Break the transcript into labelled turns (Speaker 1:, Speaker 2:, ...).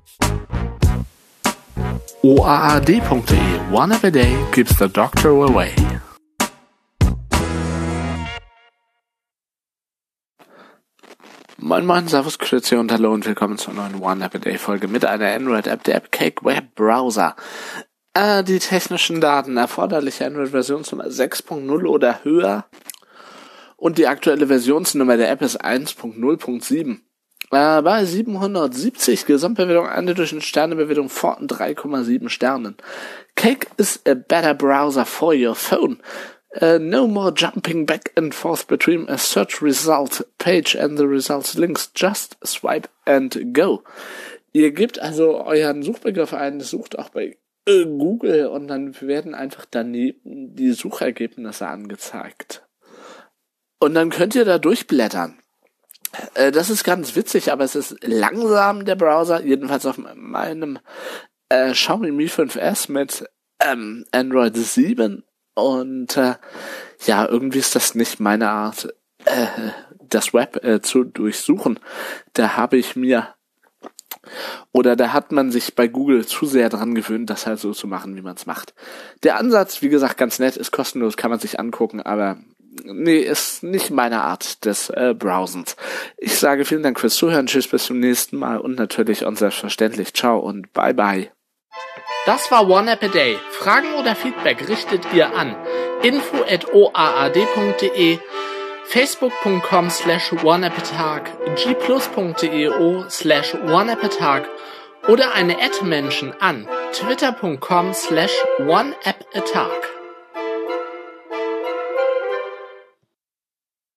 Speaker 1: OAAD.de One App a Day keeps the doctor away. Moin moin, servus, grüezi und hallo und willkommen zur neuen One App a Day Folge mit einer Android-App, der App Cake Web Browser. Die technischen Daten, erforderliche Android-Versionsnummer 6.0 oder höher und die aktuelle Versionsnummer der App ist 1.0.7. Bei 770 Gesamtbewertung, eine Durchschnittssternebewertung von 3,7 Sternen. Cake is a better browser for your phone. No more jumping back and forth between a search result page and the results links. Just swipe and go. Ihr gebt also euren Suchbegriff ein, sucht auch bei Google und dann werden einfach daneben die Suchergebnisse angezeigt. Und dann könnt ihr da durchblättern. Das ist ganz witzig, aber es ist langsam, der Browser, jedenfalls auf meinem Xiaomi Mi 5S mit Android 7 und irgendwie ist das nicht meine Art, das Web zu durchsuchen. Da hat man sich bei Google zu sehr dran gewöhnt, das halt so zu machen, wie man es macht. Der Ansatz, wie gesagt, ganz nett, ist kostenlos, kann man sich angucken, aber nee, ist nicht meine Art des Browsens. Ich sage vielen Dank fürs Zuhören, tschüss, bis zum nächsten Mal und natürlich und selbstverständlich ciao und bye bye.
Speaker 2: Das war One App a Day. Fragen oder Feedback richtet ihr an info@oaad.de, facebook.com/oneappatag, gplus.io/oneappatag oder eine @Menschen an twitter.com/oneappatag.